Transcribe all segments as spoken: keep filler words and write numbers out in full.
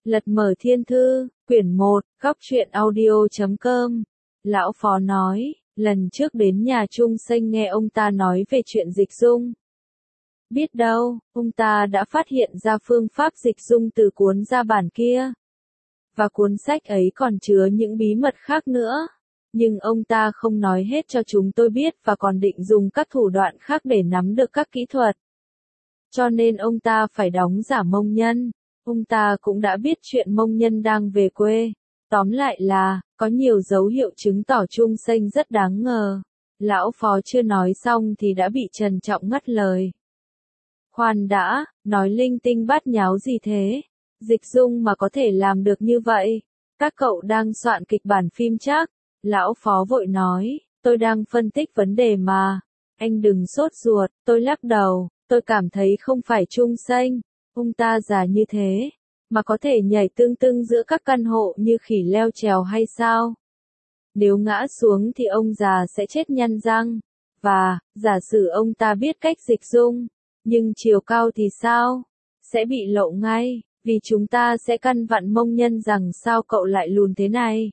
Lật mở thiên thư, quyển một, góc truyện audio chấm com. Lão Phó nói, lần trước đến nhà Trung Sinh nghe ông ta nói về chuyện dịch dung. Biết đâu, ông ta đã phát hiện ra phương pháp dịch dung từ cuốn gia bản kia. Và cuốn sách ấy còn chứa những bí mật khác nữa. Nhưng ông ta không nói hết cho chúng tôi biết và còn định dùng các thủ đoạn khác để nắm được các kỹ thuật. Cho nên ông ta phải đóng giả Mông Nhân. Ông ta cũng đã biết chuyện Mông Nhân đang về quê. Tóm lại là, có nhiều dấu hiệu chứng tỏ Trung Sinh rất đáng ngờ. Lão Phó chưa nói xong thì đã bị Trần Trọng ngắt lời. Khoan đã, nói linh tinh bát nháo gì thế? Dịch dung mà có thể làm được như vậy? Các cậu đang soạn kịch bản phim chắc? Lão Phó vội nói, tôi đang phân tích vấn đề mà. Anh đừng sốt ruột, tôi lắc đầu, tôi cảm thấy không phải Trung Sinh. Ông ta già như thế, mà có thể nhảy tương tương giữa các căn hộ như khỉ leo trèo hay sao? Nếu ngã xuống thì ông già sẽ chết nhăn răng. Và, giả sử ông ta biết cách dịch dung, nhưng chiều cao thì sao? Sẽ bị lộ ngay, vì chúng ta sẽ căn vặn Mông Nhân rằng sao cậu lại lùn thế này.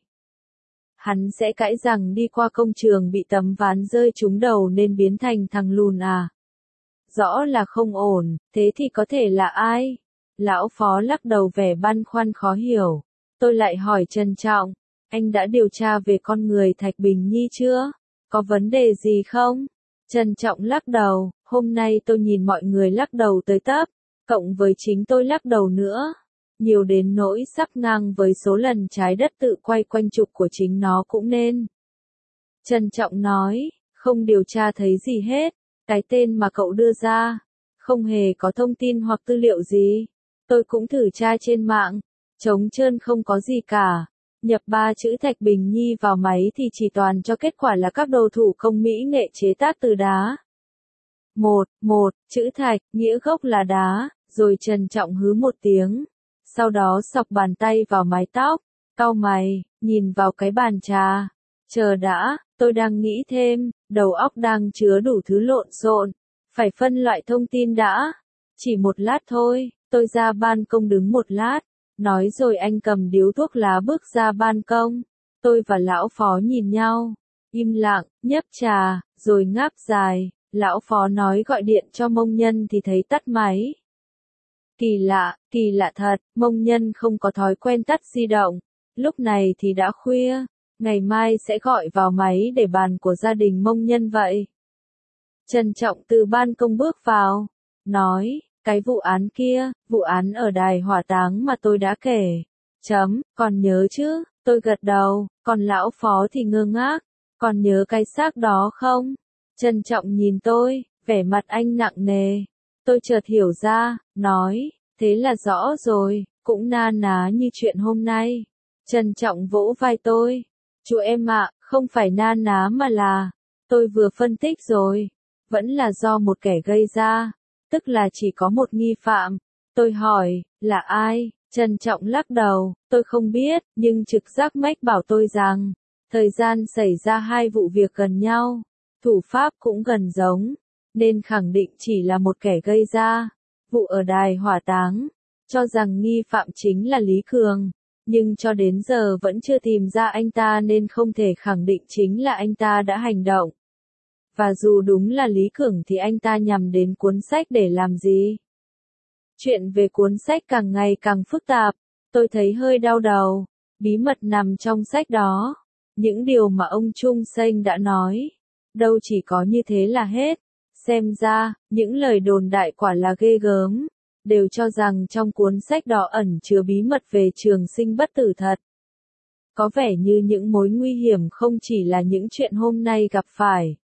Hắn sẽ cãi rằng đi qua công trường bị tấm ván rơi trúng đầu nên biến thành thằng lùn à. Rõ là không ổn, thế thì có thể là ai? Lão Phó lắc đầu vẻ băn khoăn khó hiểu. Tôi lại hỏi Trần Trọng, anh đã điều tra về con người Thạch Bình Nhi chưa? Có vấn đề gì không? Trần Trọng lắc đầu, hôm nay tôi nhìn mọi người lắc đầu tới tấp, cộng với chính tôi lắc đầu nữa. Nhiều đến nỗi sắp ngang với số lần trái đất tự quay quanh trục của chính nó cũng nên. Trần Trọng nói, không điều tra thấy gì hết. Cái tên mà cậu đưa ra, không hề có thông tin hoặc tư liệu gì. Tôi cũng thử tra trên mạng, trống trơn không có gì cả. Nhập ba chữ Thạch Bình Nhi vào máy thì chỉ toàn cho kết quả là các đồ thủ công mỹ nghệ chế tác từ đá. Một, một, chữ thạch, nghĩa gốc là đá, rồi Trần Trọng hứ một tiếng. Sau đó xọc bàn tay vào mái tóc, cau mày, nhìn vào cái bàn trà. Chờ đã, tôi đang nghĩ thêm, đầu óc đang chứa đủ thứ lộn xộn, phải phân loại thông tin đã. Chỉ một lát thôi, tôi ra ban công đứng một lát, nói rồi anh cầm điếu thuốc lá bước ra ban công. Tôi và Lão Phó nhìn nhau, im lặng, nhấp trà, rồi ngáp dài. Lão Phó nói gọi điện cho Mông Nhân thì thấy tắt máy. Kỳ lạ, kỳ lạ thật, Mông Nhân không có thói quen tắt di động. Lúc này thì đã khuya. Ngày mai sẽ gọi vào máy để bàn của gia đình Mông Nhân vậy. Trần Trọng từ ban công bước vào, nói, cái vụ án kia, vụ án ở đài hỏa táng mà tôi đã kể. Chấm, còn nhớ chứ, tôi gật đầu, còn Lão Phó thì ngơ ngác, còn nhớ cái xác đó không? Trần Trọng nhìn tôi, vẻ mặt anh nặng nề. Tôi chợt hiểu ra, nói, thế là rõ rồi, cũng na ná như chuyện hôm nay. Trần Trọng vỗ vai tôi. Chú em ạ, không phải na ná mà là, tôi vừa phân tích rồi, vẫn là do một kẻ gây ra, tức là chỉ có một nghi phạm. Tôi hỏi, là ai? Trần Trọng lắc đầu, tôi không biết, nhưng trực giác mách bảo tôi rằng, thời gian xảy ra hai vụ việc gần nhau, thủ pháp cũng gần giống, nên khẳng định chỉ là một kẻ gây ra. Vụ ở đài hỏa táng, cho rằng nghi phạm chính là Lý Cường. Nhưng cho đến giờ vẫn chưa tìm ra anh ta nên không thể khẳng định chính là anh ta đã hành động. Và dù đúng là Lý Cường thì anh ta nhằm đến cuốn sách để làm gì? Chuyện về cuốn sách càng ngày càng phức tạp, tôi thấy hơi đau đầu. Bí mật nằm trong sách đó. Những điều mà ông Trung Sinh đã nói, đâu chỉ có như thế là hết. Xem ra, những lời đồn đại quả là ghê gớm. Đều cho rằng trong cuốn sách đó ẩn chứa bí mật về trường sinh bất tử thật. Có vẻ như những mối nguy hiểm không chỉ là những chuyện hôm nay gặp phải,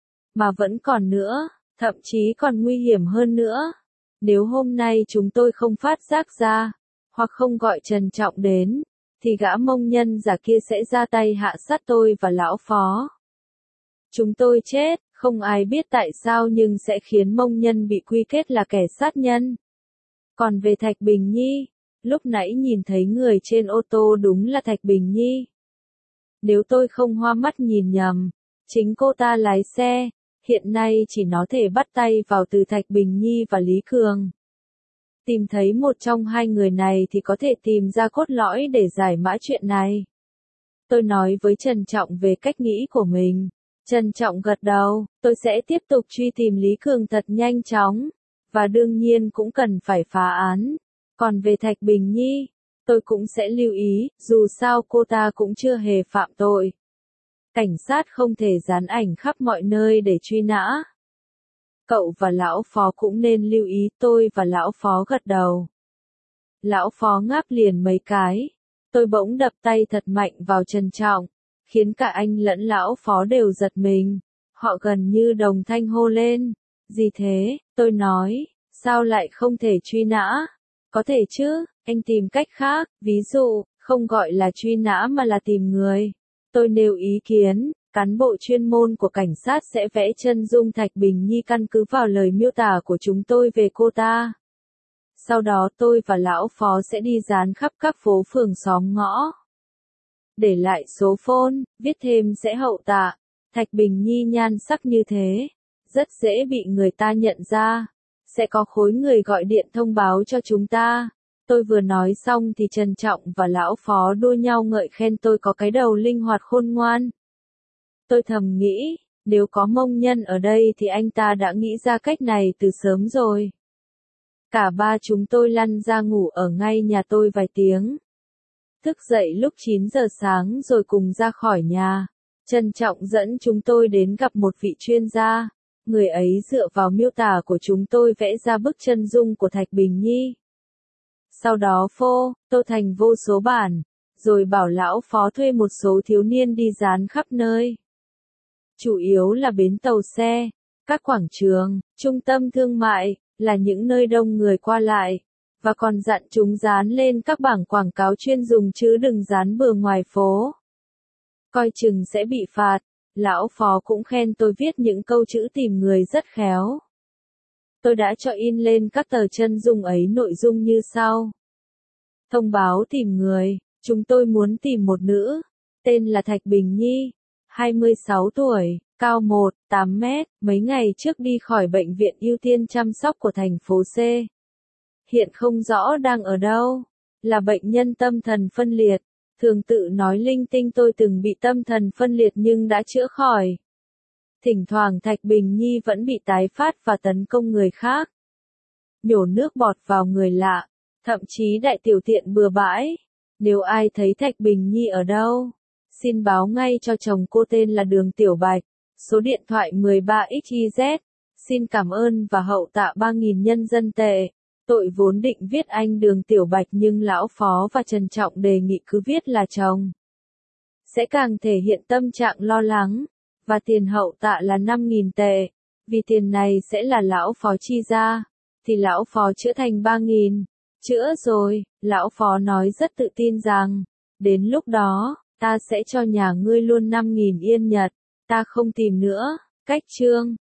mà vẫn còn nữa, thậm chí còn nguy hiểm hơn nữa. Nếu hôm nay chúng tôi không phát giác ra, hoặc không gọi Trần Trọng đến, thì gã Mông Nhân giả kia sẽ ra tay hạ sát tôi và Lão Phó. Chúng tôi chết, không ai biết tại sao nhưng sẽ khiến Mông Nhân bị quy kết là kẻ sát nhân. Còn về Thạch Bình Nhi, lúc nãy nhìn thấy người trên ô tô đúng là Thạch Bình Nhi. Nếu tôi không hoa mắt nhìn nhầm, chính cô ta lái xe, hiện nay chỉ nó thể bắt tay vào từ Thạch Bình Nhi và Lý Cường. Tìm thấy một trong hai người này thì có thể tìm ra cốt lõi để giải mã chuyện này. Tôi nói với Trân Trọng về cách nghĩ của mình. Trân Trọng gật đầu, tôi sẽ tiếp tục truy tìm Lý Cường thật nhanh chóng. Và đương nhiên cũng cần phải phá án. Còn về Thạch Bình Nhi, tôi cũng sẽ lưu ý, dù sao cô ta cũng chưa hề phạm tội. Cảnh sát không thể dán ảnh khắp mọi nơi để truy nã. Cậu và lão phó cũng nên lưu ý. Tôi và lão phó gật đầu. Lão phó ngáp liền mấy cái. Tôi bỗng đập tay thật mạnh vào Trân Trọng, khiến cả anh lẫn lão phó đều giật mình. Họ gần như đồng thanh hô lên. Gì thế? Tôi nói, sao lại không thể truy nã? Có thể chứ, anh tìm cách khác, ví dụ, không gọi là truy nã mà là tìm người. Tôi nêu ý kiến, cán bộ chuyên môn của cảnh sát sẽ vẽ chân dung Thạch Bình Nhi căn cứ vào lời miêu tả của chúng tôi về cô ta. Sau đó tôi và lão phó sẽ đi dán khắp các phố phường xóm ngõ. Để lại số phone, viết thêm sẽ hậu tạ. Thạch Bình Nhi nhan sắc như thế, rất dễ bị người ta nhận ra. Sẽ có khối người gọi điện thông báo cho chúng ta. Tôi vừa nói xong thì Trân Trọng và lão phó đua nhau ngợi khen tôi có cái đầu linh hoạt khôn ngoan. Tôi thầm nghĩ, nếu có Mông Nhân ở đây thì anh ta đã nghĩ ra cách này từ sớm rồi. Cả ba chúng tôi lăn ra ngủ ở ngay nhà tôi vài tiếng. Thức dậy lúc chín giờ sáng rồi cùng ra khỏi nhà. Trân Trọng dẫn chúng tôi đến gặp một vị chuyên gia. Người ấy dựa vào miêu tả của chúng tôi vẽ ra bức chân dung của Thạch Bình Nhi. Sau đó phô, tô thành vô số bản, rồi bảo lão phó thuê một số thiếu niên đi dán khắp nơi. Chủ yếu là bến tàu xe, các quảng trường, trung tâm thương mại, là những nơi đông người qua lại, và còn dặn chúng dán lên các bảng quảng cáo chuyên dùng chứ đừng dán bừa ngoài phố. Coi chừng sẽ bị phạt. Lão phó cũng khen tôi viết những câu chữ tìm người rất khéo. Tôi đã cho in lên các tờ chân dung ấy nội dung như sau. Thông báo tìm người, chúng tôi muốn tìm một nữ, tên là Thạch Bình Nhi, hai mươi sáu tuổi, cao một phẩy tám mét, mấy ngày trước đi khỏi bệnh viện ưu tiên chăm sóc của thành phố C. Hiện không rõ đang ở đâu, là bệnh nhân tâm thần phân liệt. Thường tự nói linh tinh tôi từng bị tâm thần phân liệt nhưng đã chữa khỏi. Thỉnh thoảng Thạch Bình Nhi vẫn bị tái phát và tấn công người khác. Nhổ nước bọt vào người lạ, thậm chí đại tiểu tiện bừa bãi. Nếu ai thấy Thạch Bình Nhi ở đâu, xin báo ngay cho chồng cô tên là Đường Tiểu Bạch, số điện thoại mười ba x y z. Xin cảm ơn và hậu tạ ba nghìn nhân dân tệ. Tội vốn định viết anh Đường Tiểu Bạch nhưng lão phó và Trân Trọng đề nghị cứ viết là chồng. Sẽ càng thể hiện tâm trạng lo lắng, và tiền hậu tạ là năm nghìn tệ, vì tiền này sẽ là lão phó chi ra, thì lão phó chữa thành ba nghìn. Chữa rồi, lão phó nói rất tự tin rằng, đến lúc đó, ta sẽ cho nhà ngươi luôn năm nghìn yên Nhật, ta không tìm nữa. Cách chương